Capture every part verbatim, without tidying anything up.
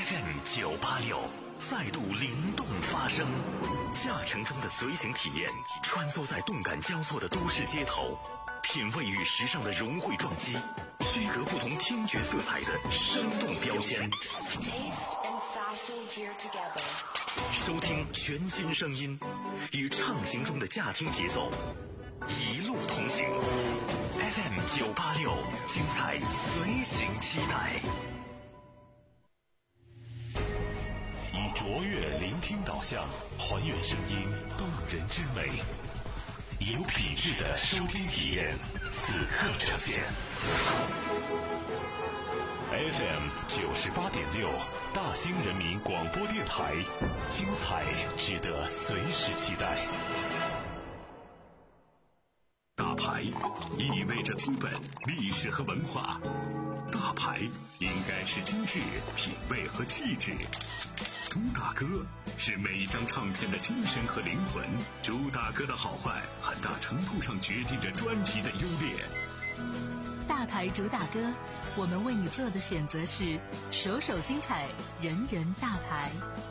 F M 九八六再度灵动发声，驾乘中的随行体验，穿梭在动感交错的都市街头，品味与时尚的融汇撞击，区隔不同听觉色彩的生动标签。收听全新声音，与畅行中的驾听节奏，一路同行。F M 九八六，精彩随行期待。以卓越聆听导向，还原声音动人之美，有品质的收听体验，此刻呈现。F M 九十八点六，大兴人民广播电台，精彩值得随时期待。大牌意味着资本、历史和文化，大牌应该是精致、品味和气质。朱大哥是每一张唱片的精神和灵魂，朱大哥的好坏很大程度上决定着专辑的优劣。 大牌主打歌，我们为你做的选择是首首精彩，人人大牌。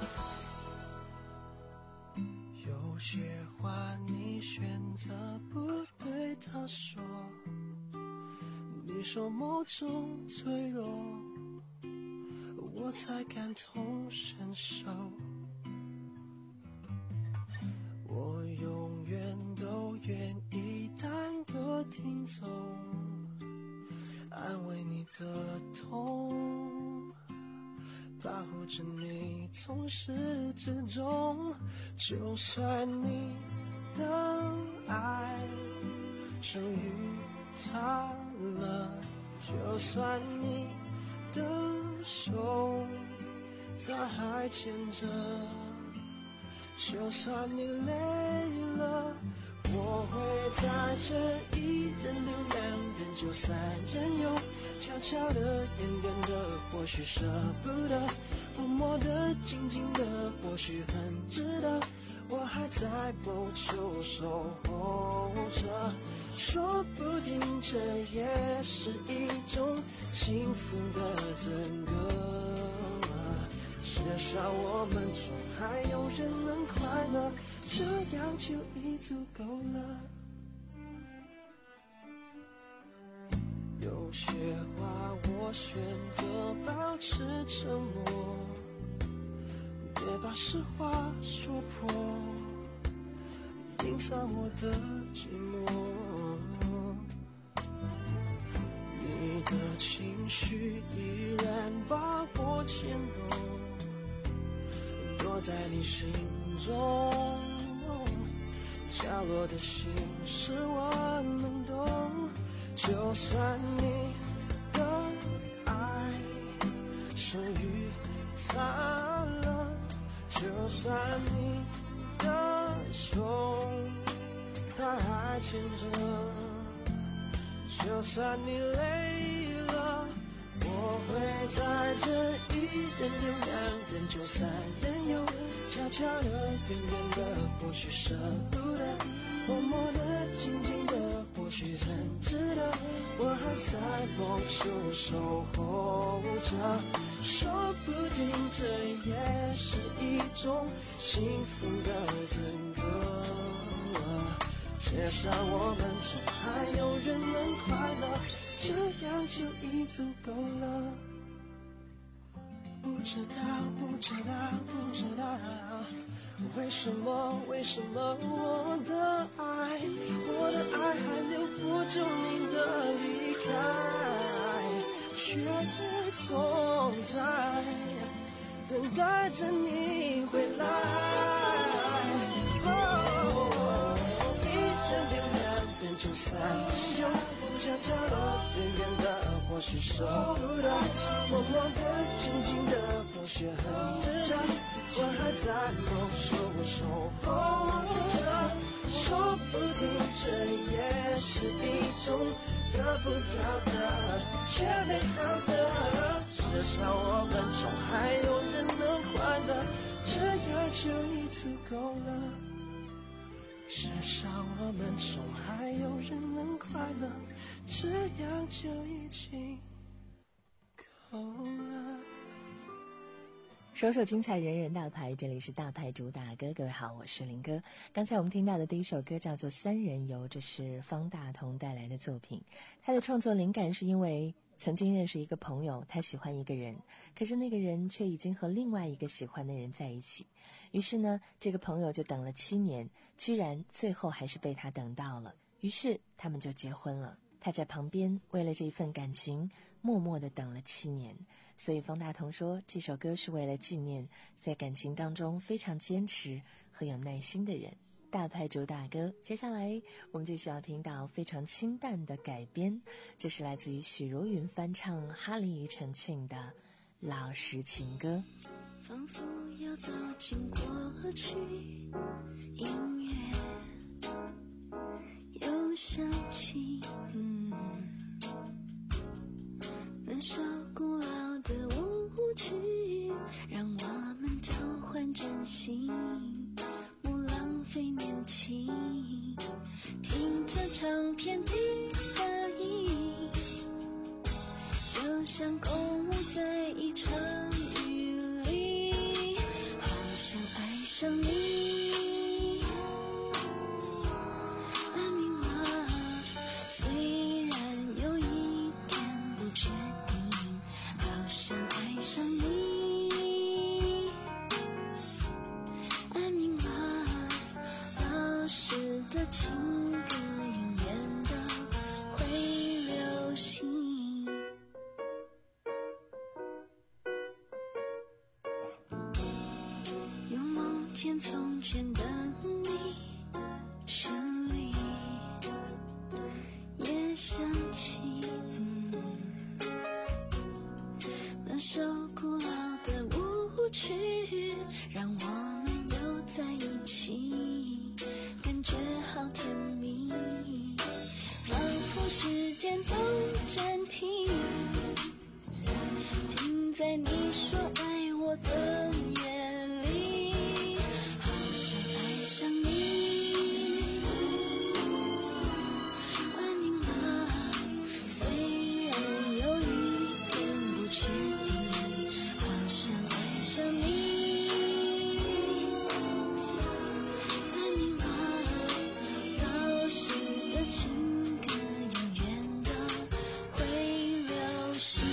有些话你选择不对他说，你说某种脆弱，我才感同身受。我永远都愿意当个听众，安慰你的痛，保护着你从始至终。就算你的爱属于他了，就算你的手他还牵着，就算你累了，我会在这一人留两人就三人游，悄悄的远远的或许舍不得，默默的静静的或许很值得，我还在某处守候着，说不定这也是一种幸福的资格，至少我们中还有人能快乐，这样就已足够了。有些话我选择保持沉默，别把实话说破，隐藏我的寂寞。你的情绪依然把我牵动，躲在你心中，角落的心事我能懂。就算你的爱属于他了，就算你的手他还牵着，就算你累了，我会在这一人留两人就三人游，悄悄的远远的或许舍不得，默默的静静的或许很值得，我还在某处守候着，说不定这也是一种幸福的资格，至少我们中还有人能快乐，这样就已足够了。不知道不知道不知道为什么为什么我的爱我的爱还留不住你的离开，却总在等待着你回来。哦，一人留两人就三人游，悄悄的远远的或许舍不得，默默的静静的或许很值得，我还在某处守候着，说不定这也是一种得不到的却美好的，至少我们中还有人能快乐，这样就已足够了，至少我们中还有人能快乐，这样就已经够了。 首首精彩，人人大牌，这里是大牌主打歌。各位好，我是林哥。刚才我们听到的第一首歌叫做《三人游》，这是方大同带来的作品。他的创作灵感是因为曾经认识一个朋友，他喜欢一个人，可是那个人却已经和另外一个喜欢的人在一起。于是呢，这个朋友就等了七年，居然最后还是被他等到了。于是他们就结婚了。他在旁边为了这份感情默默地等了七年，所以方大同说这首歌是为了纪念在感情当中非常坚持和有耐心的人。大牌主打歌，接下来我们就需要听到非常清淡的改编，这是来自于许茹芸翻唱哈林庾澄庆的老实情歌。 仿佛要走进过去，音乐又响起，嗯，那首古老的舞曲，让我们交换真心，不浪费年轻，听着唱片的杂音，就像共舞在一场雨里，好想爱上你。从前的你，旋律也响起，嗯，那首古老的舞曲，让我们又在一起，感觉好甜蜜，仿佛时间都暂停，停在你说爱我的眼里，爱上你 I'm in love， 虽然有一点不确定，好想爱上你 I'm in love， 老实的情歌永远都会流行。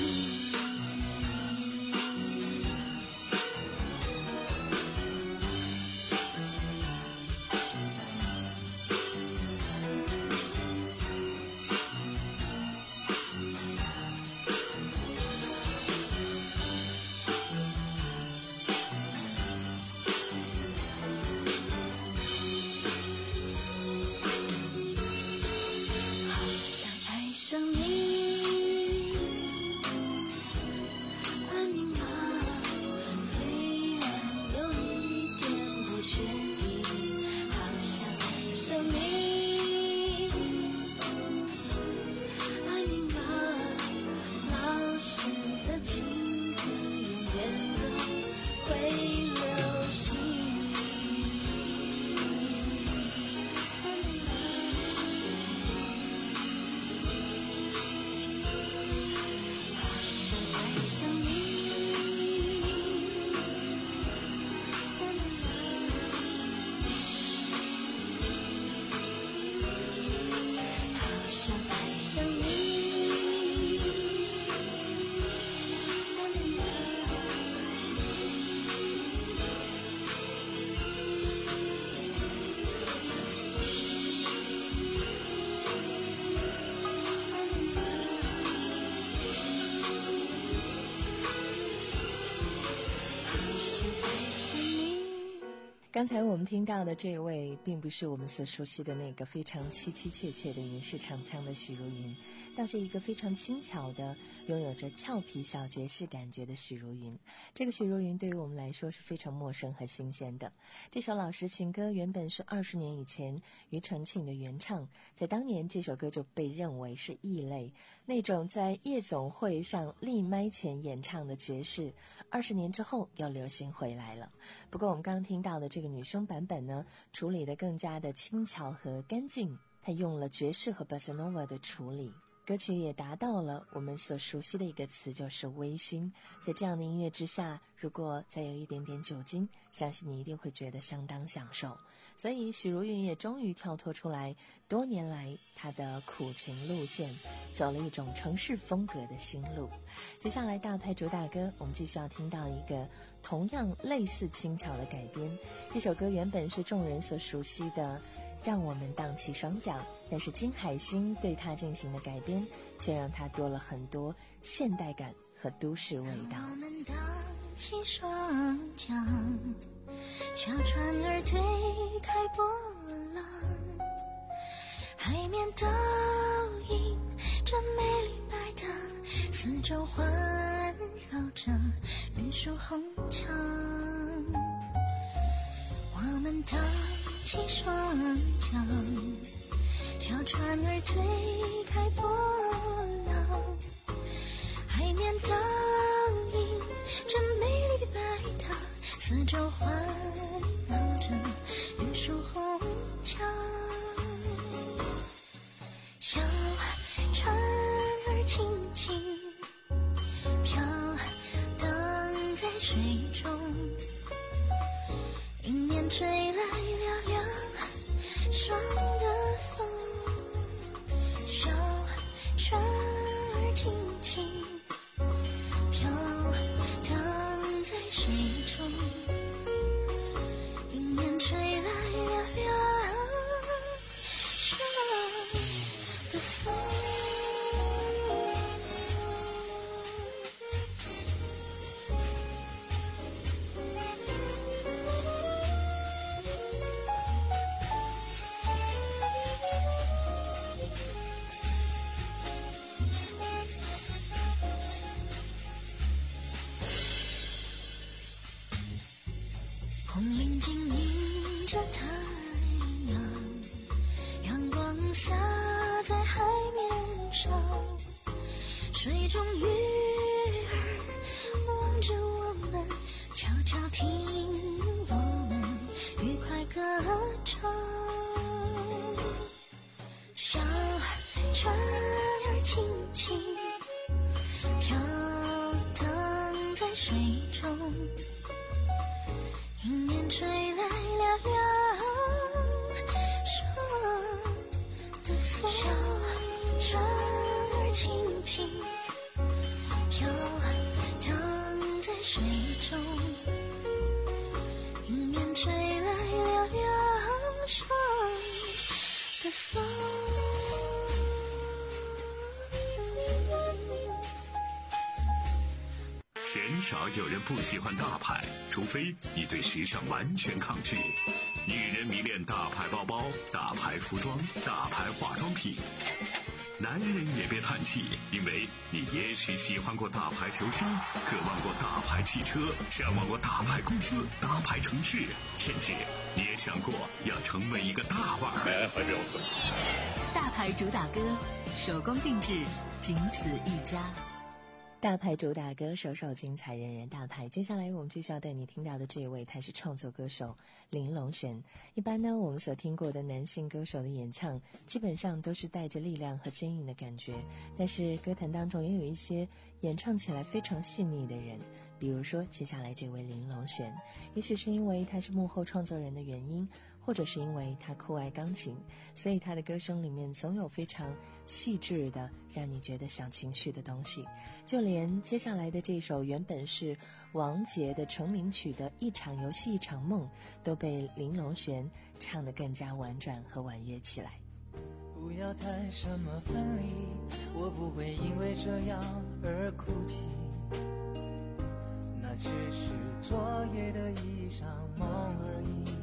刚才我们听到的这位并不是我们所熟悉的那个非常凄凄切切的银式长腔的许茹芸，倒是一个非常轻巧的拥有着俏皮小爵士感觉的许茹芸。这个许茹芸对于我们来说是非常陌生和新鲜的。这首老实情歌原本是二十年以前庾澄庆的原唱，在当年这首歌就被认为是异类，那种在夜总会上立麦前演唱的爵士，二十年之后又流行回来了。不过我们刚刚听到的这个女生版本呢，处理得更加的轻巧和干净，她用了爵士和 bossa nova 的处理， 歌曲也达到了我们所熟悉的一个词，就是微醺。在这样的音乐之下，如果再有一点点酒精，相信你一定会觉得相当享受。所以许茹芸也终于跳脱出来多年来她的苦情路线，走了一种城市风格的新路。接下来大牌主打歌，我们继续要听到一个同样类似轻巧的改编。这首歌原本是众人所熟悉的让我们荡起双桨，但是金海心对它进行的改编，却让它多了很多现代感和都市味道。 让我们荡起双桨，小船儿推开波浪，海面倒映着美丽白塘，四周环绕着玉树红墙。我们荡起双桨，小船儿推开波浪，海面倒映着美丽的白塘，四周环绕着玉树红墙。小船儿轻轻飘荡在水中，迎面吹来了凉爽的风。小船儿轻轻飘荡在水中，迎面吹来了凉爽的风。红领巾迎着太阳，阳光洒在海面上，水中鱼儿望着我们，悄悄听我们愉快歌唱。小船儿轻轻飘荡在水中，迎面吹来了凉爽的风。小船儿轻轻飘荡在水中，迎面吹来了凉爽的风。 鲜少有人不喜欢大牌，除非你对时尚完全抗拒。女人迷恋大牌包包、大牌服装、大牌化妆品。男人也别叹气，因为你也许喜欢过大牌球星，渴望过大牌汽车，向往过大牌公司、大牌城市，甚至你也想过要成为一个大腕儿。 大牌主打歌，手工定制，仅此一家。 大牌主打歌，首首精彩，人人大牌。接下来我们就需要带你听到的这一位，他是创作歌手林隆璇。一般呢，我们所听过的男性歌手的演唱，基本上都是带着力量和坚硬的感觉，但是歌坛当中也有一些演唱起来非常细腻的人，比如说接下来这位林隆璇。也许是因为他是幕后创作人的原因，或者是因为他酷爱钢琴，所以他的歌声里面总有非常细致的让你觉得想情绪的东西。就连接下来的这首原本是王杰的成名曲的一场游戏一场梦，都被林隆璇唱得更加婉转和婉约起来。 不要谈什么分离，我不会因为这样而哭泣，那只是昨夜的一场梦而已。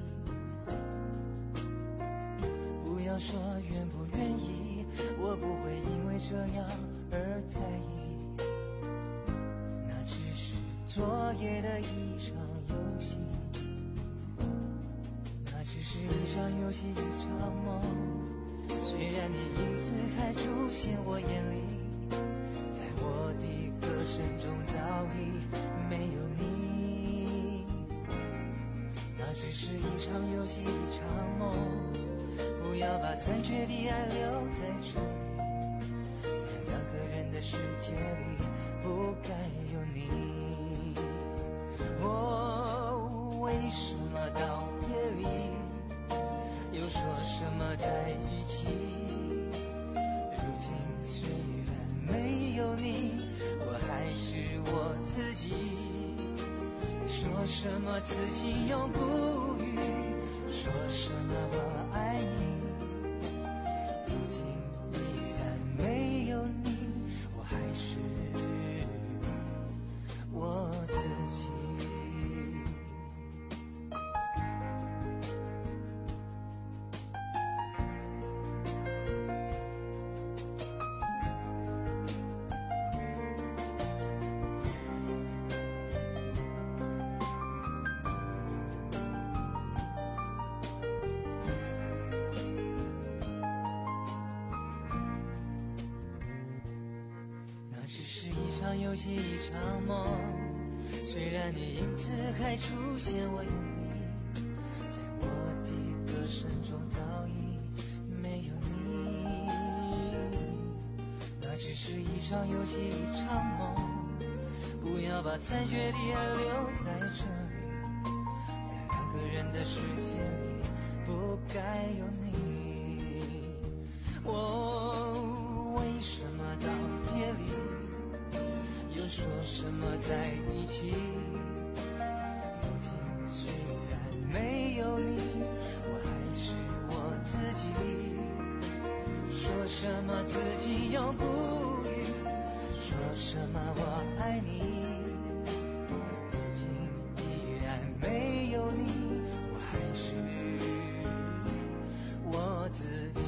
不要说愿不愿意，我不会因为这样而在意，那只是昨夜的一场游戏，那只是一场游戏一场梦。虽然你一直还出现我眼里，在我的歌声中早已没有你，那只是一场游戏一场梦。不要把残缺的爱留在这里，在的世界里不该有你。哦，为什么到夜里又说什么在一起？如今虽然没有你，我还是我自己。说什么此情永不渝，说什么我爱你。如今依然没有你，我还是我自己。只是一场游戏，一场梦。虽然你影子还出现，我有你，在我的歌声中早已没有你。那只是一场游戏，一场梦。不要把残缺的爱留在这里，在两个人的世界里不该有你。我为什么到夜里又说什么在一起？如今虽然没有你，我还是我自己。说什么自己永不渝，说什么我爱你。如今依然没有你，我还是我自己。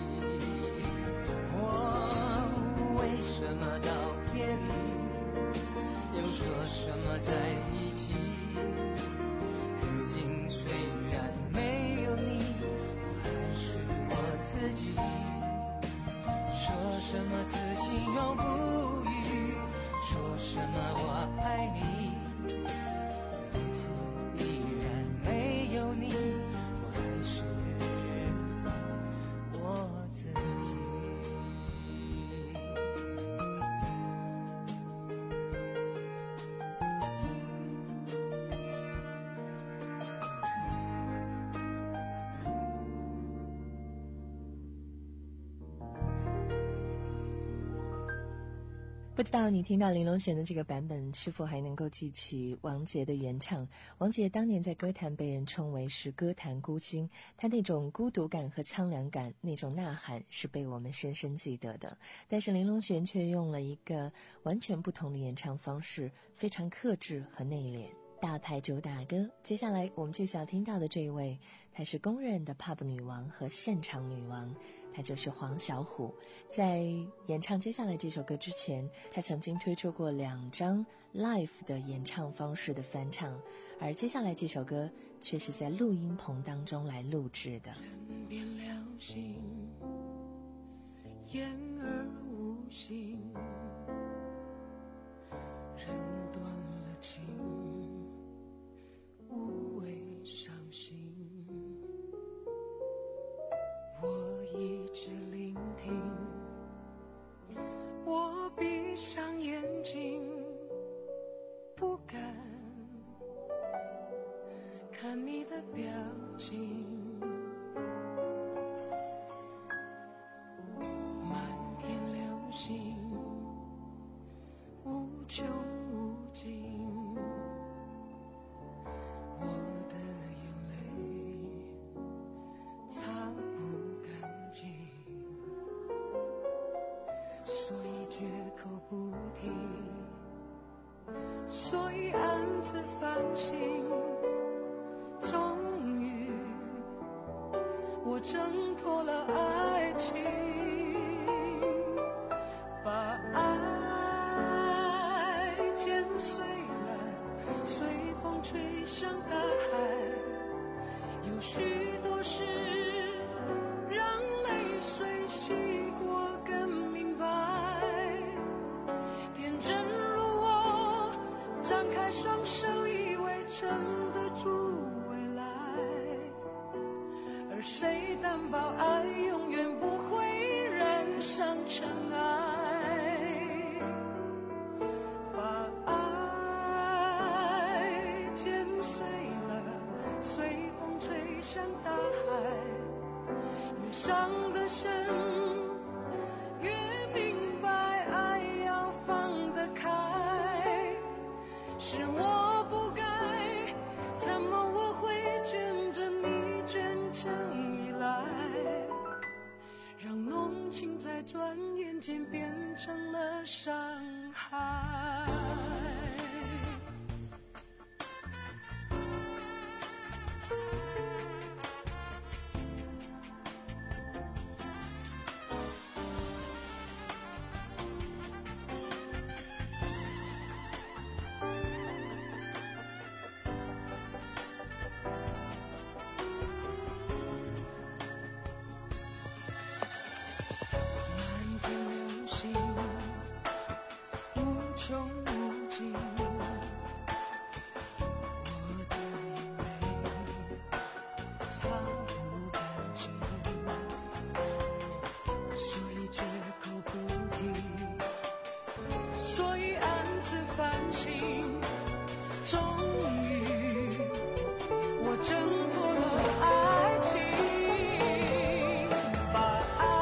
我为什么到夜里又说什么在一起？如今虽然没有你，我还是我自己。说什么此情永不渝，说什么我爱你。如今依然没有你，我还是我自己。 不知道你听到林隆璇的这个版本是否还能够记起王杰的原唱。王杰当年在歌坛被人称为是歌坛孤星，他那种孤独感和苍凉感，那种呐喊是被我们深深记得的。但是林隆璇却用了一个完全不同的演唱方式，非常克制和内敛。大牌主打歌，接下来我们就想听到的这一位，她是公认的 pub 女王和现场女王，她就是黄小琥。在演唱接下来这首歌之前，她曾经推出过两张 live 的演唱方式的翻唱，而接下来这首歌却是在录音棚当中来录制的。 人变了心，言而无信，人断了情，无谓伤心。我一直聆听，我闭上眼睛，不敢看你的表情。漫天流星，无穷无尽，我的眼泪擦不干净，所以绝口不提，所以暗自反省。终于我挣脱了爱情，把爱剪碎了，随风吹向大海。有许多事让泪水洗过更明白，天真如我张开双手，以为撑得住未来，而谁担保爱永远不会染上尘埃？ 向大海，越伤得深，越明白爱要放得开。是我不该，怎么我会卷着你卷成依赖，让浓情在转眼间变成了伤害。终于我挣脱了爱情，把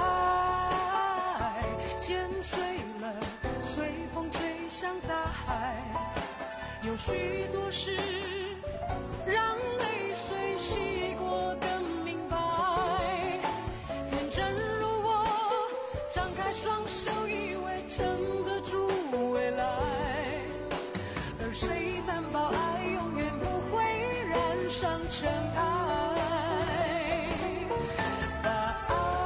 爱剪碎了，随风吹向大海。有许多事让泪水洗过更明白，天真如我张开双手以为撑得住未来，而谁担保爱永远不会染上尘埃。把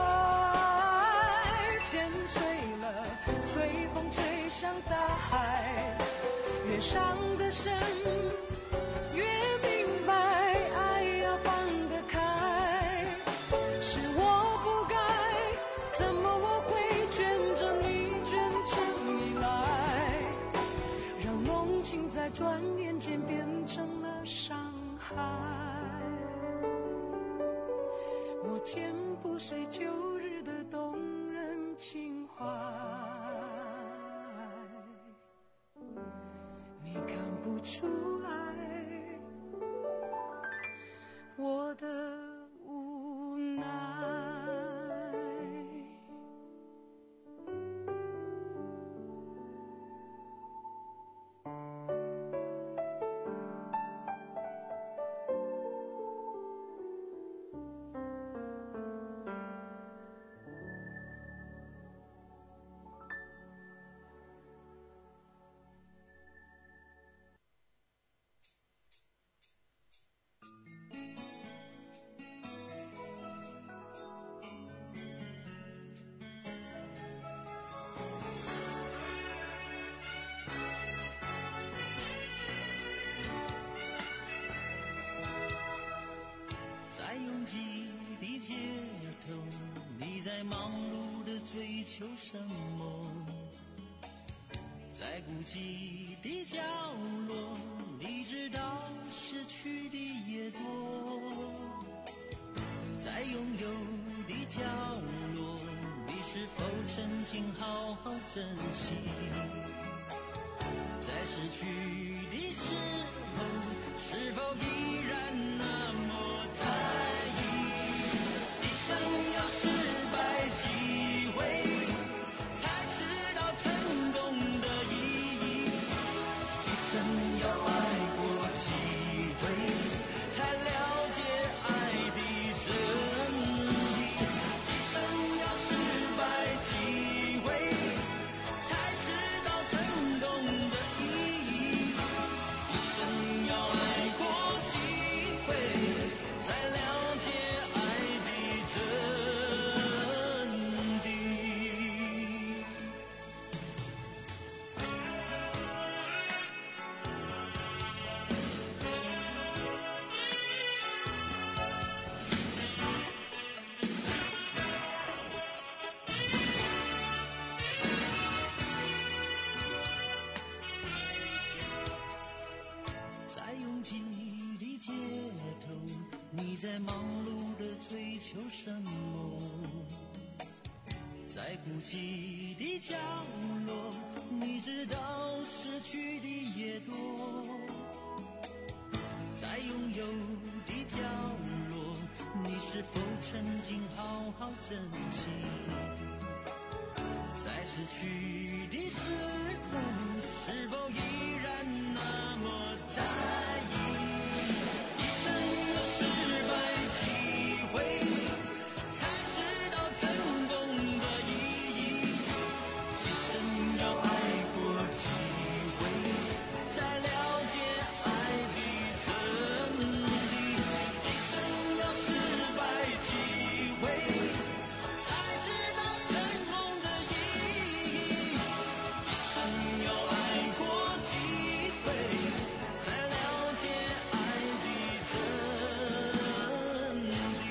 爱剪碎了，随风吹向大海，越伤得深，越明白爱要放得开。是我不该，怎么我会卷着你卷成依赖，让浓情在转眼间变成了伤害。我剪不碎旧日的动人情怀，你看不出来我的无奈。 在拥挤的街头，你在忙碌的追求什么？在孤寂的角落，你知道失去的也多。在拥有的角落，你是否曾经好好珍惜？在失去的时候，是否依然那么在意？一生有失败机会，才知道成功的意义。一生要爱过几回，才了解爱的真谛。一生要失败几回，才知道成功的意义。一生要爱过几回，才了解爱的真谛。在拥挤的街头，你在忙碌的追求什么？在孤寂的角落，你知道失去的也多。在拥有的角落， 珍惜，在失去的时候，是否依然那么在意？一生有失败机会，才知道成功的意义。一生要爱过几回，才了解爱的真谛。一生要失败几回，才知道成功的意义。一生要爱过几回，才了解爱的真谛。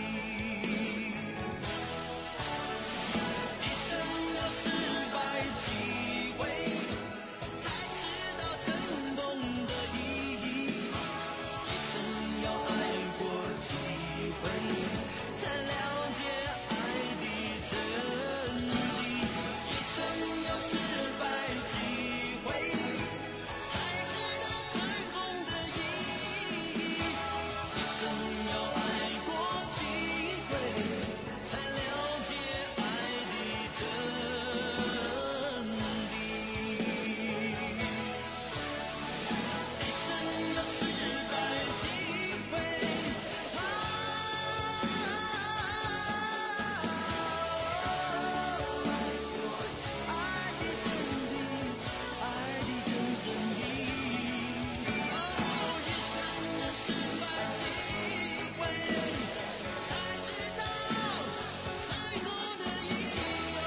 一生要失败几回，才知道成功的意义。一生要爱过几回，才了解爱的真谛。一生要失败几回，才知道成功的意义。一生要爱过几回，才了解爱的真谛。一生要失败几回，啊，爱的真谛，爱的真真谛。哦，一生要失败几回，才知道成功的意义。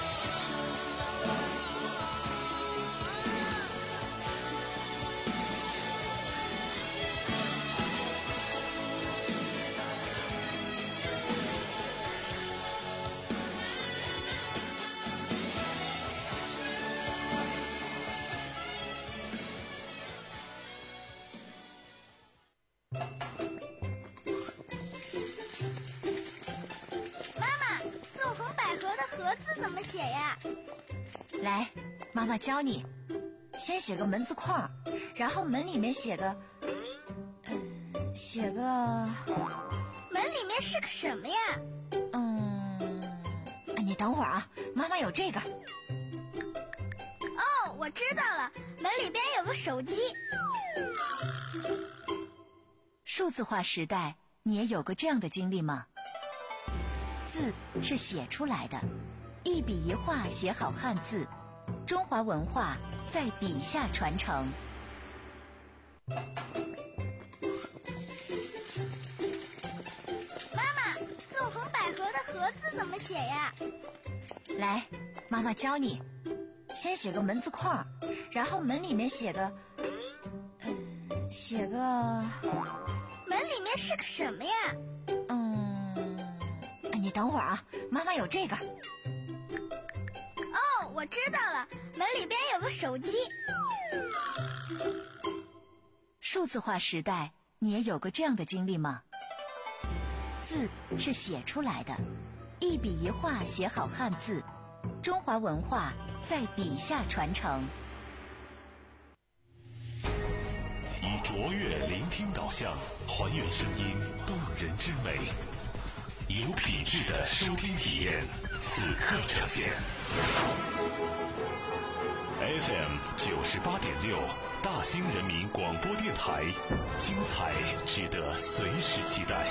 妈妈，纵横捭阖的阖字怎么写呀？ 来，妈妈教你，先写个门字框，然后门里面写个，嗯，写个， 门里面是个什么呀？ 嗯，哎你等会儿啊，妈妈有这个， 哦，我知道了，门里边有个手机。 数字化时代，你也有过这样的经历吗？字是写出来的，一笔一画写好汉字，中华文化在笔下传承。 妈妈，纵横捭阖的阖字怎么写呀？ 来，妈妈教你，先写个门字框，然后门里面写个，嗯，写个， 门里面是个什么呀？ 嗯，哎你等会儿啊，妈妈有这个， 哦，我知道了，门里边有个手机。 数字化时代，你也有过这样的经历吗？字是写出来的，一笔一画写好汉字，中华文化在笔下传承。 以卓越聆听导向，还原声音动人之美，有品质的收听体验，此刻呈现。F M 九十八点六，大兴人民广播电台，精彩值得随时期待。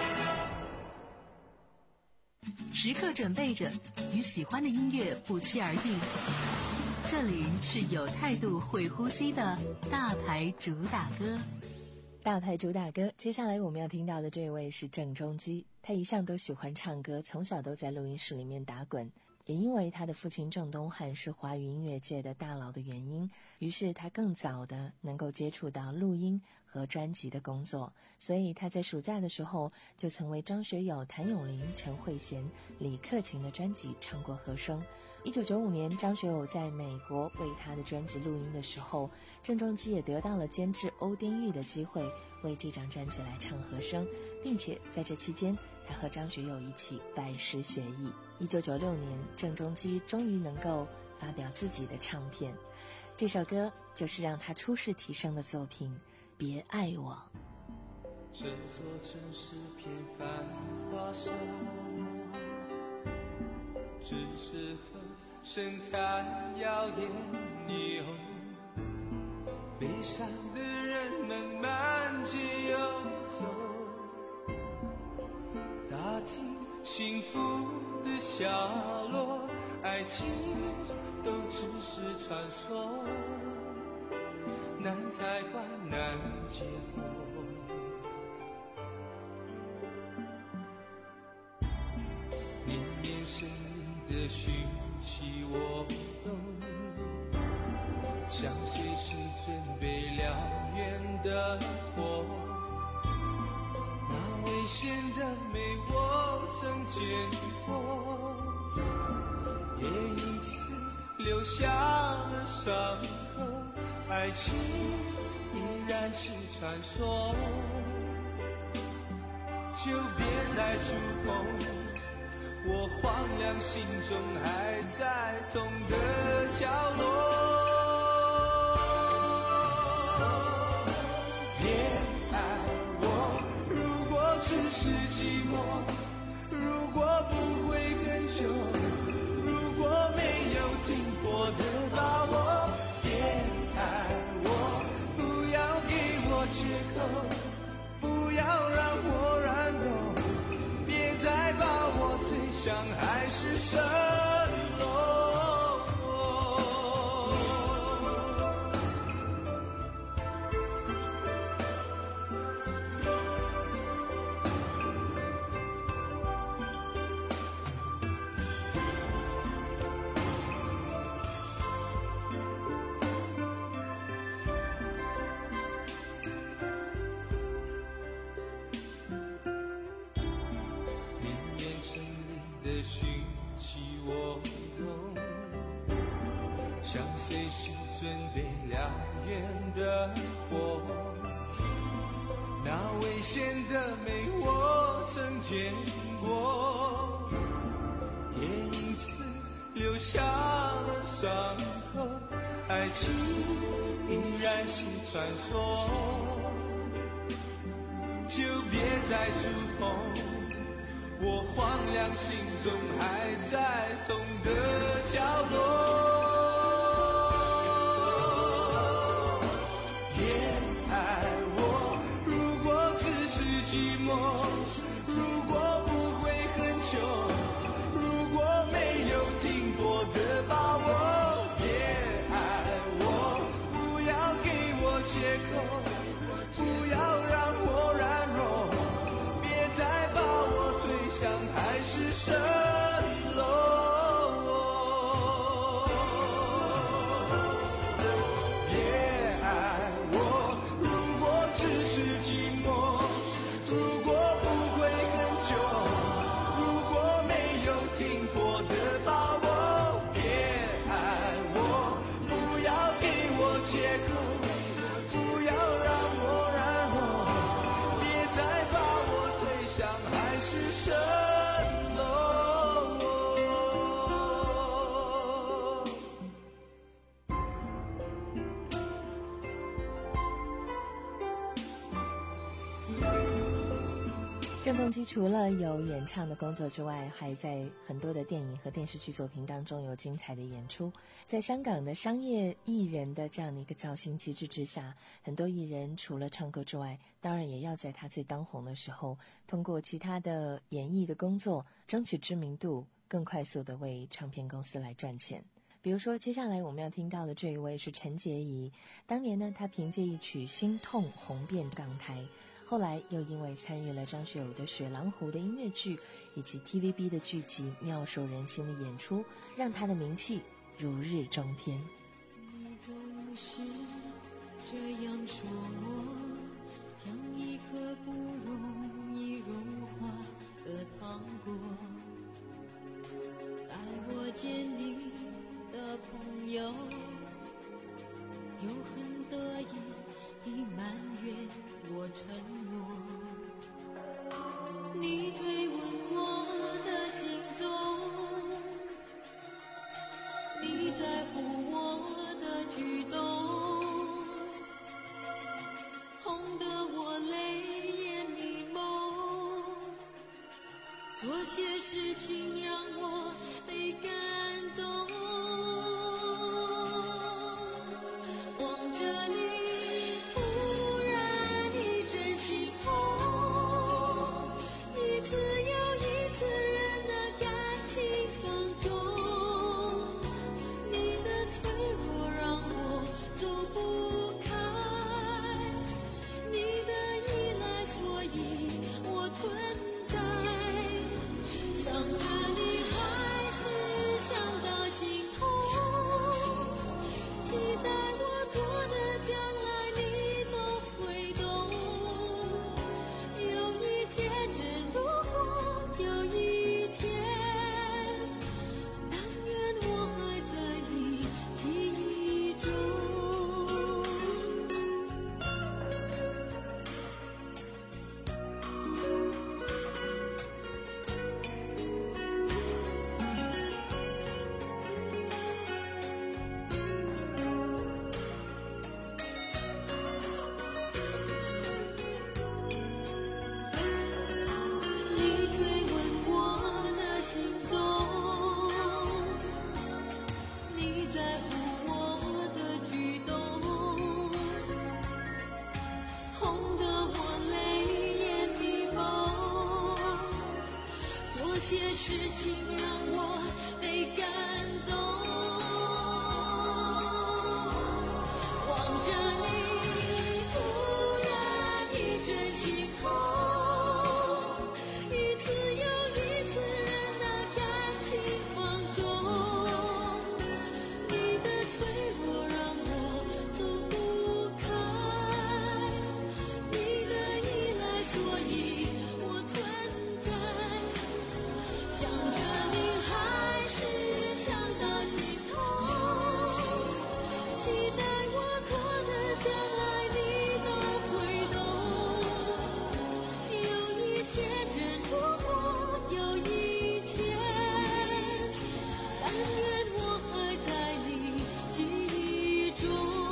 时刻准备着，与喜欢的音乐不期而遇。这里是有态度、会呼吸的大牌主打歌。 大牌主打歌，接下来我们要听到的这位是郑中基。他一向都喜欢唱歌，从小都在录音室里面打滚。也因为他的父亲郑东汉是华语音乐界的大佬的原因，于是他更早的能够接触到录音和专辑的工作，所以他在暑假的时候就曾为张学友、谭咏麟、陈慧娴、李克勤的专辑唱过和声。一九九五年，张学友在美国为他的专辑录音的时候，郑中基也得到了监制欧丁玉的机会，为这张专辑来唱和声，并且在这期间他和张学友一起拜师学艺。一九九六年，郑中基终于能够发表自己的唱片，这首歌就是让他出世提升的作品《别爱我》。 这座城市偏繁华少， 只适合盛开耀眼霓虹。悲伤的人们满街游走，打听幸福的下落，爱情都只是传说，难开花难结果。年年生离的讯息我懂，相随是准备燎原的火，那危险的美我曾见过，也因此留下了伤口，爱情依然是传说，就别再触碰我荒凉心中还在痛的角落。别爱我，如果只是寂寞，如果不会很久，如果没有停泊的把握。别爱我，不要给我借口，不要让我软弱，别再把我推向海市蜃楼。的讯息我懂，相随时准备燎原的火，那危险的美我曾见过，也因此留下了伤口，爱情依然是传说，就别再触碰我荒凉心中还在痛的角落。别爱我，如果只是寂寞，如果不会很久，如果没有停泊的把握。别爱我，不要给我借口，不要让我软弱，别再把我推向海市蜃楼。别爱我，如果只是寂寞，如果不会很久，如果没有停泊的把握。别爱我，不要给我借口，不要让我软弱，别再把我推向海市蜃楼。 郑中基除了有演唱的工作之外，还在很多的电影和电视剧作品当中有精彩的演出。在香港的商业艺人的这样的一个造型机制之下，很多艺人除了唱歌之外，当然也要在他最当红的时候，通过其他的演艺的工作争取知名度，更快速的为唱片公司来赚钱。比如说接下来我们要听到的这一位是陈洁仪，当年呢她凭借一曲《心痛》红遍港台，后来又因为参与了张学友的《雪狼湖》的音乐剧，以及 T V B 的剧集妙手仁心的演出，让她的名气如日中天。 你总是这样说我，像一颗不容易融化的糖果，待我见你的朋友又很得意地埋怨我承诺，你追问我的行踪，你在乎我的举动，哄得我泪眼迷蒙，做些事情让我泪被感动。望着你，突然一阵心痛，一次又一次人的感情放纵，你的脆弱让我走不开，你的依赖，所以我存在。想着你还是想到心痛，期待我做的将来你都会懂。有一天真如果有一天，但愿我还在你记忆中。你追问我的行踪，你在乎我的举动，哄得我泪眼迷蒙，做些事情让我被感动。望着你，突然一阵心痛，一次又一次人的感情放纵，你的脆弱让我走不开，你的依赖，所以我存在。想着你还是想到心痛，期待我做的将来你都会懂。有一天真如果有一天，但愿我还在你记忆中。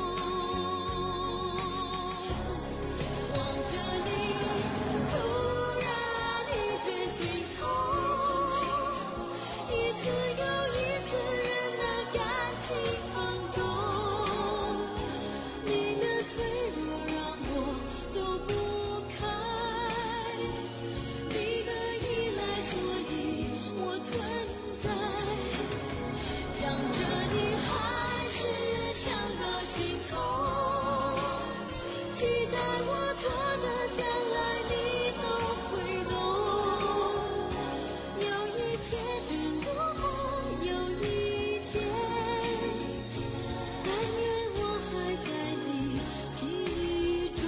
望着你，突然一阵心痛，一次又一次人的感情放纵，你的脆弱让我走不开，你的依赖，所以我存在。想着你还是想到心痛，期待我做的将来你都会懂。有一天真如果有一天，但愿我还在你记忆中。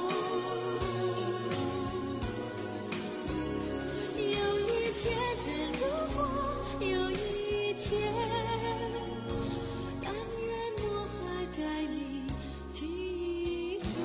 有一天真如果有一天，但愿我还在你记忆中。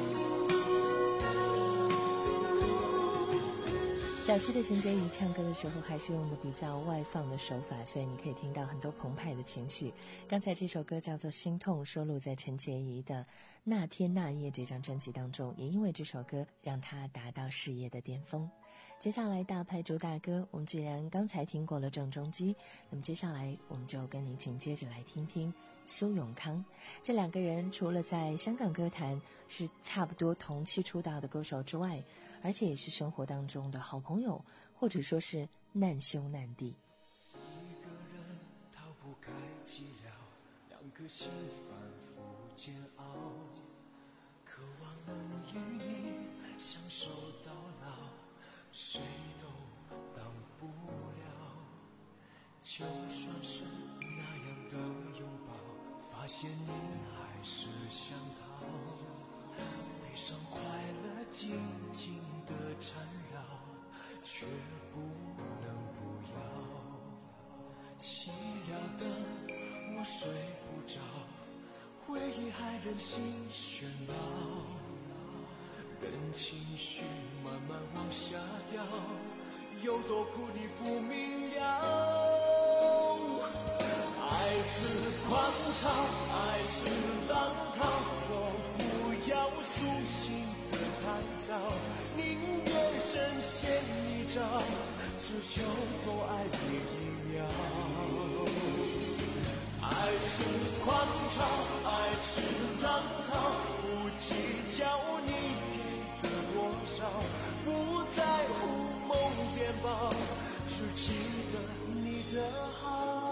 早期的陈洁仪唱歌的时候还是用的比较外放的手法，所以你可以听到很多澎湃的情绪。刚才这首歌叫做《心痛》，收录在陈洁仪的《那天那夜》这张专辑当中，也因为这首歌让她达到事业的巅峰。接下来大牌主打歌，我们既然刚才听过了郑中基，那么接下来我们就跟你紧接着来听听苏永康。这两个人除了在香港歌坛是差不多同期出道的歌手之外，而且也是生活当中的好朋友，或者说是难兄难弟。 一个人逃不开寂寥，两颗心反复煎熬，渴望能与你相守到老，谁都挡不了。就算是那样的拥抱，发现你还是想逃，悲伤快乐紧紧的缠绕，却不能不要。寂寥的我睡不着，回忆还任性喧闹，任情绪慢慢往下掉，有多苦你不明了。爱是狂潮，爱是浪涛，我不要苏醒的太早，宁愿深陷泥沼，只求多爱你一秒。 了。爱是狂潮，爱是浪涛，不计较你给的多少，不在乎梦变薄，只记得你的好。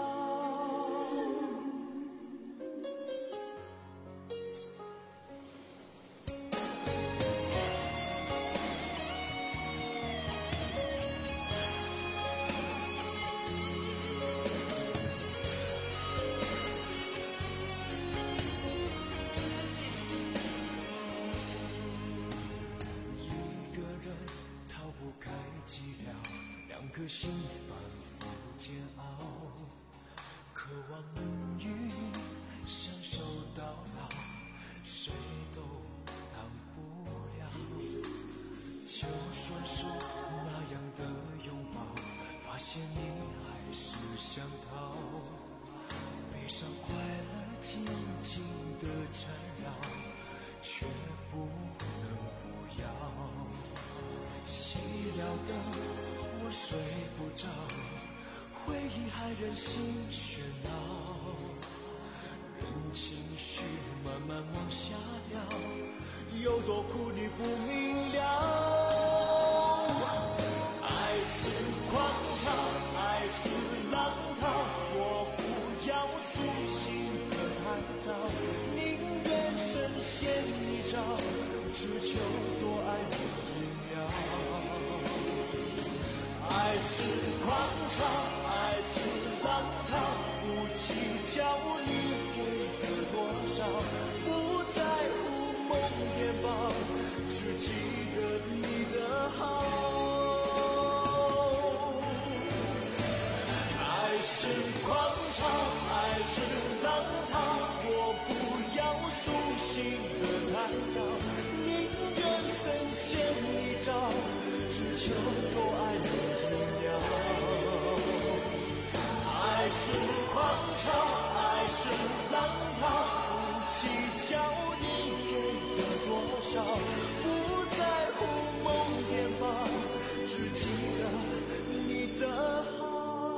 颗心反复煎熬，渴望能与你相守到老，谁都挡不了。就算是那样的拥抱，发现你还是想逃。悲伤快乐紧紧的缠绕，却不能不要。熄了灯我睡不着，回忆还任性喧闹，任情绪慢慢往下掉，有多苦你不明了。爱是狂潮，爱是浪涛，我不要苏醒的太早，宁愿深陷泥沼，只求多爱你一秒。爱是狂潮，爱是浪涛，不计较你给的多少，不在乎梦变薄，只记得你的好。爱是狂潮，爱是浪涛，我不要苏醒的太早，宁愿深陷泥沼，只求多爱你。爱是狂潮，爱是浪涛，不计较你给的多少，不在乎梦变薄，只记得你的好。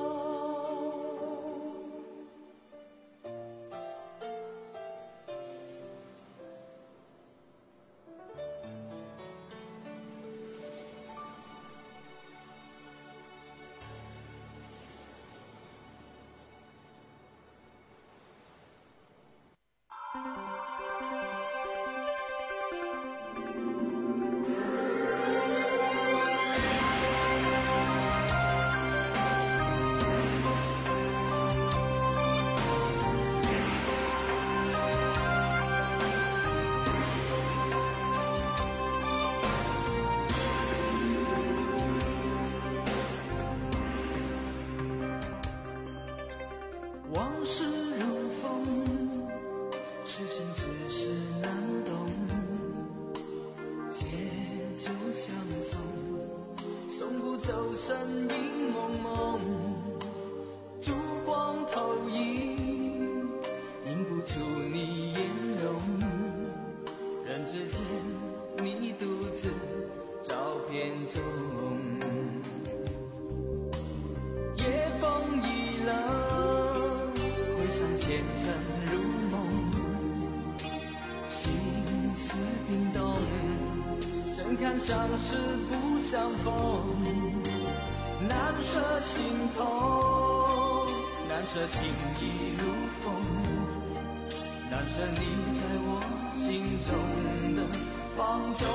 往事如风，痴心只是难懂。借酒相送，送不走身影蒙蒙。烛光投影，映不出你颜容。人之间，你独自照片中。夜风已冷，前尘如梦，心思冰冻，怎堪相识不相逢？难舍心痛，难舍情意如风，难舍你在我心中的放纵。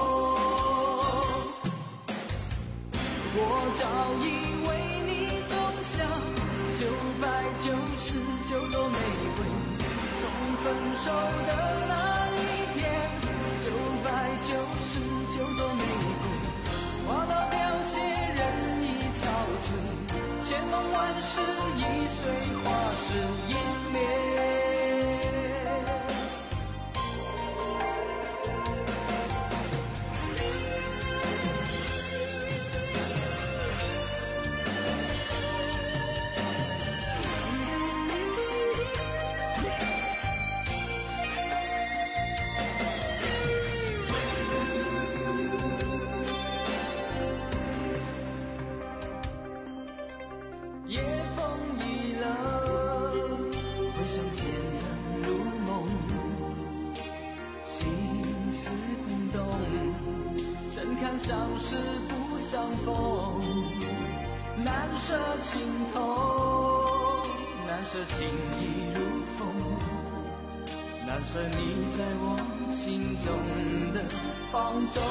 我早已为你种下九百九十九朵玫瑰，从分手的那一天，九百九十九朵玫瑰花到凋谢，任意憔悴，千梦万世易碎，花事湮灭。夜风相识不相逢，难舍心头，难舍情意如风，难舍你在我心中的放纵。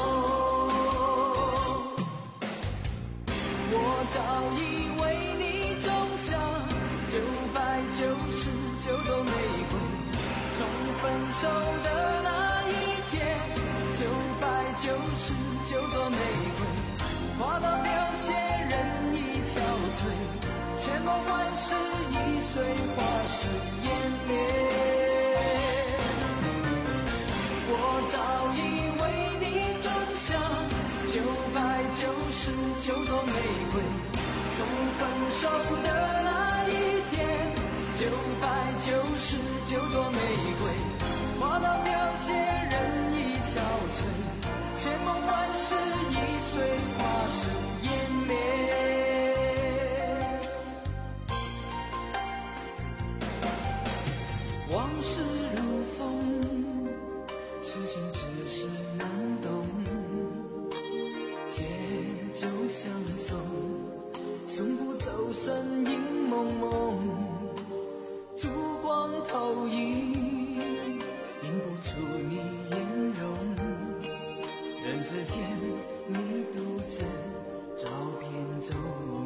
我早已为你种下九百九十九朵玫瑰，从分手的那一天，九百九十九朵玫瑰花到凋谢，人已憔悴，千梦万世易碎，花时湮灭。我早已为你种下九百九十九朵玫瑰，从分手的那一天，九百九十九朵玫瑰花到凋谢，人已憔悴，千梦万世易碎，花时湮灭。往事如风，痴心只是难懂，借酒相送，送不走身影蒙蒙，烛光投影，映不出你颜容，人之间你独在照片中。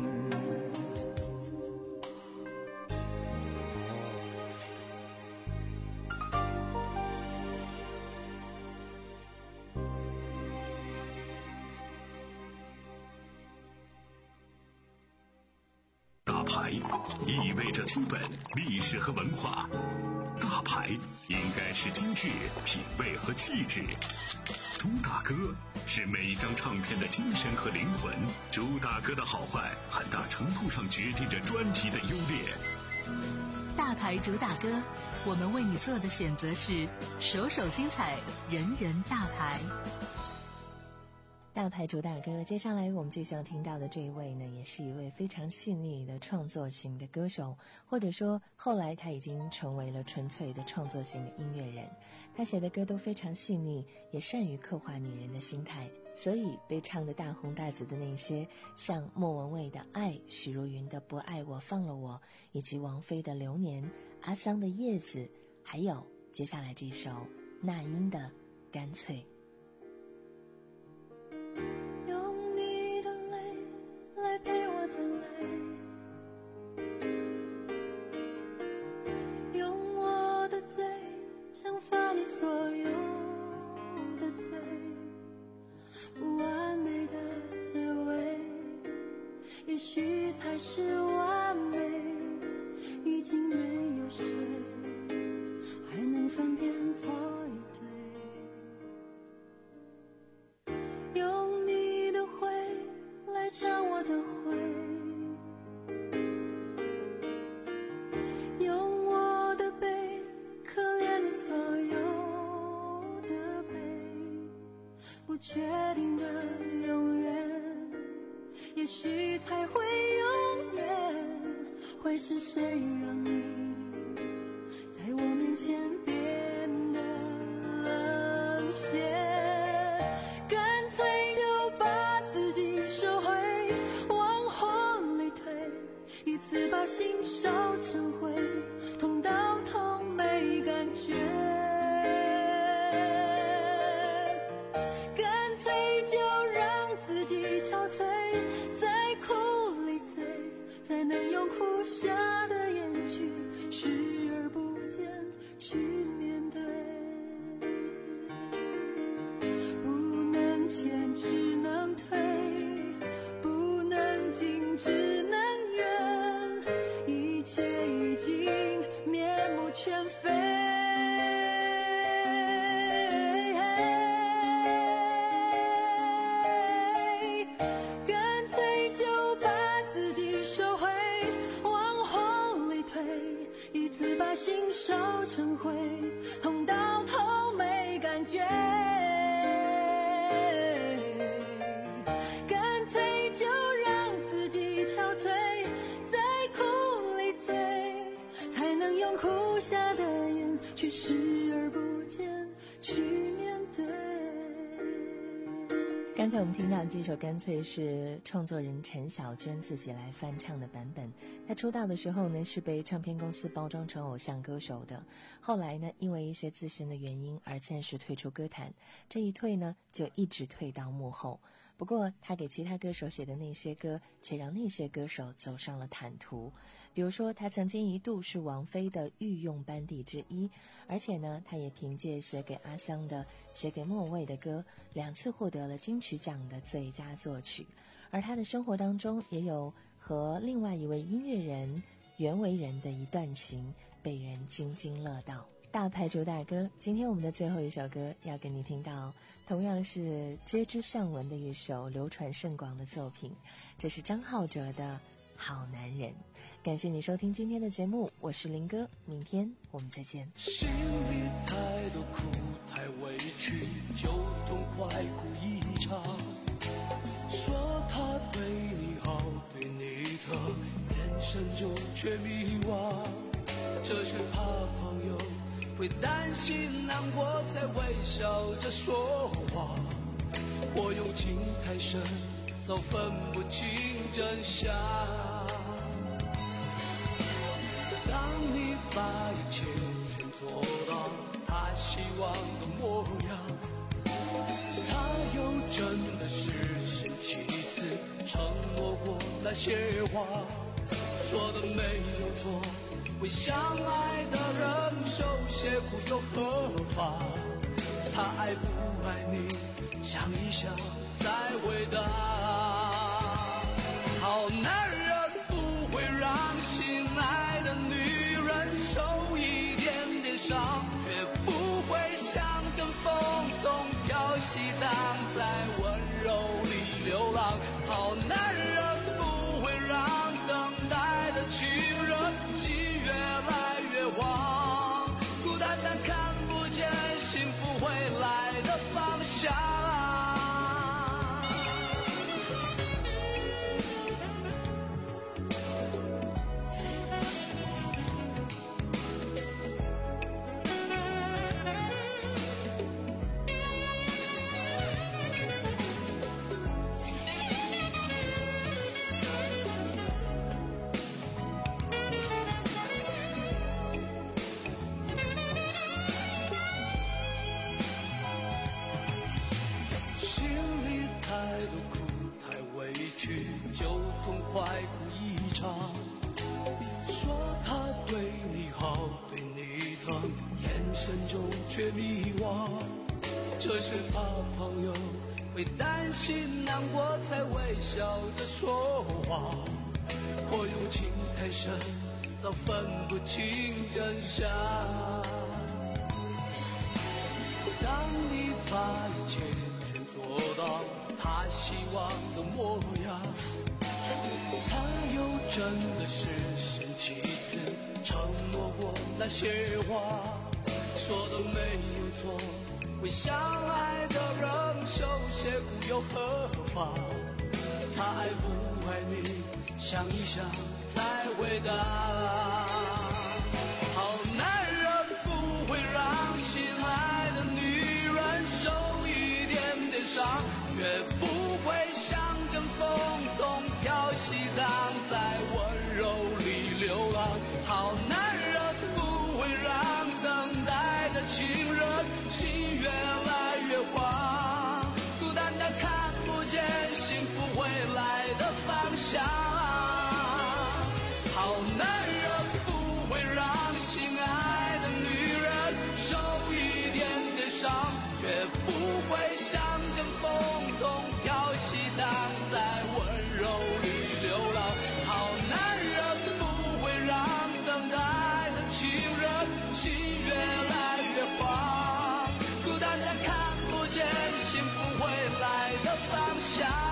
大牌意味着资本、历史和文化，大牌应该是精致、品味和气质。朱大哥是每一张唱片的精神和灵魂，朱大哥的好坏很大程度上决定着专辑的优劣。 大牌主打歌，我们为你做的选择是首首精彩，人人大牌。 大牌主打歌，接下来我们最想听到的这一位呢，也是一位非常细腻的创作型的歌手，或者说后来他已经成为了纯粹的创作型的音乐人。他写的歌都非常细腻，也善于刻画女人的心态，所以被唱得大红大紫的那些，像莫文蔚的《爱》、许茹芸的《不爱我放了我》，以及王菲的《流年》、阿桑的《叶子》，还有接下来这首那英的《干脆》。 用你的泪来陪我的泪，用我的嘴惩罚你所有的罪，不完美的结尾也许才是完美，已经没有谁还能分辨错与对，用你的灰来尝我的灰，用我的悲可怜你所有的悲，不确定的永远也许才会永远，会是谁让你在我面前变得冷血，干脆就把自己收回，往火里推，一次把心烧成灰，痛到痛没感觉，干脆就让自己憔悴，在苦里醉，才能用苦下的言句视而不见去面对，不能前只能退，不能进只能远，一切已经面目全非，干脆就把自己收回，往火刚才我们听到这首干脆是创作人陈小娟自己来翻唱的版本。她出道的时候呢是被唱片公司包装成偶像歌手的，后来呢因为一些自身的原因而暂时退出歌坛，这一退呢就一直退到幕后。不过她给其他歌手写的那些歌却让那些歌手走上了坦途，比如说她曾经一度是王菲的御用班底之一，而且呢她也凭借写给阿桑的写给莫文蔚的歌两次获得了金曲奖的最佳作曲。而她的生活当中也有和另外一位音乐人袁惟仁的一段情被人津津乐道。大牌主打歌，今天我们的最后一首歌要给你听到，同样是街知巷闻的一首流传甚广的作品，这是张浩哲的《好男人》。感谢你收听今天的节目，我是林哥，明天我们再见。 心里太多苦太委屈，就痛快哭一场。说他对你好，对你的眼神中却迷惘，这是怕朋友会担心难过，才微笑着说谎。我用情太深，早分不清真相。当你把一切全做到他希望的模样，他又真的是星期次承诺过那些话，说的没有错，为相爱的人受些苦又何妨？他爱不爱你，想一想再回答。好男人不会让心爱的女人受一点点伤，绝不会像阵风东飘西荡，在温柔里流浪。好男人不会让等待的情人心越来越慌，孤单单看不见幸福回来的方向。就痛快哭一场，说他对你好，对你疼，眼神中却迷惘，这是怕朋友会担心难过，才微笑着说谎。或有情太深，早分不清真相。当你把一切全做到他希望的模样，他又真的是星期次承诺过那些话，说的没有错，为相爱的人受些苦又何妨？他爱不爱你，想一想再回答。好男人不会让心爱的女人受一点点伤，绝不会像阵风东飘西荡，在温柔里流浪。好男人不会让等待的情人心越来越慌，孤单单看不见幸福回来的方向。好男人不会让心爱的女人受一点点伤，绝不会像阵风东飘西荡，在温柔里流浪。好男人不会让等待的情人心越来越慌，孤单单看不见幸福回来的方向。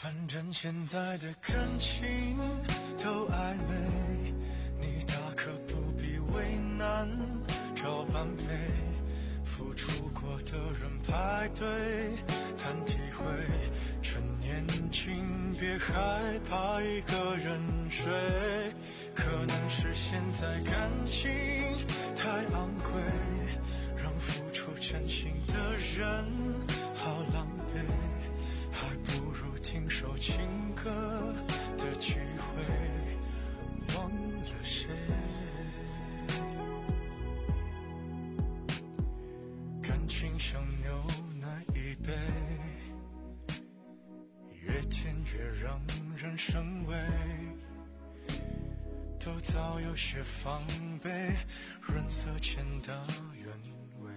反正现在的感情都暧昧，你大可不必为难找般配，付出过的人排队谈体会，趁年轻别害怕一个人睡，可能是现在感情太昂贵，让付出真心的人好狼狈，还不如听首情歌的机会忘了谁。感情像牛奶一杯，越甜越让人生畏，都早有些防备，润色前的原味。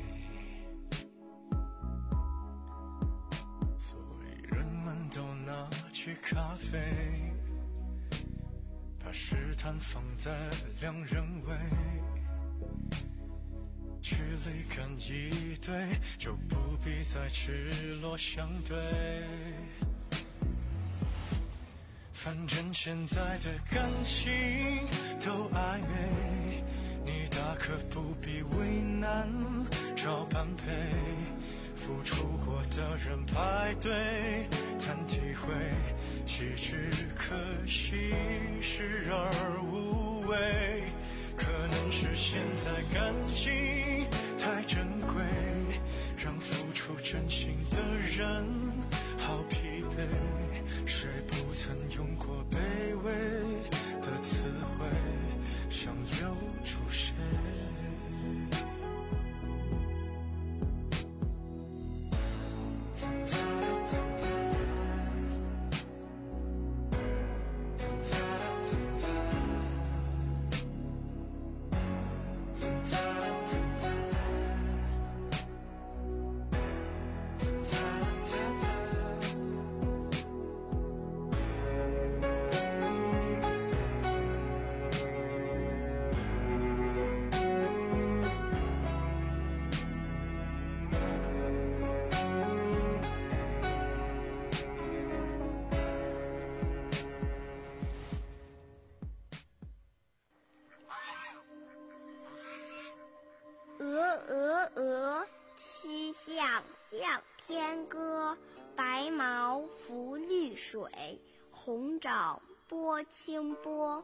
所以人们都拿起咖啡，把试探放在两人位，距离感一对，就不必再赤裸相对。反正现在的感情都暧昧，你大可不必为难找般配，付出过的人排队谈体会，岂止可惜视而无味，可能是现在感情太珍贵，让付出真心的人好疲惫，谁不曾用过卑微的词汇，想留住谁？ 曲项向天歌，白毛浮绿水，红掌拨清波。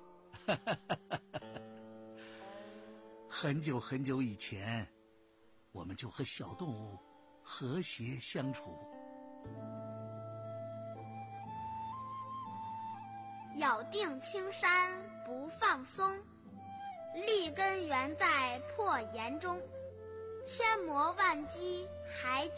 很久很久以前，我们就和小动物和谐相处。 咬定青山不放松，立根原在破岩中，千磨万击还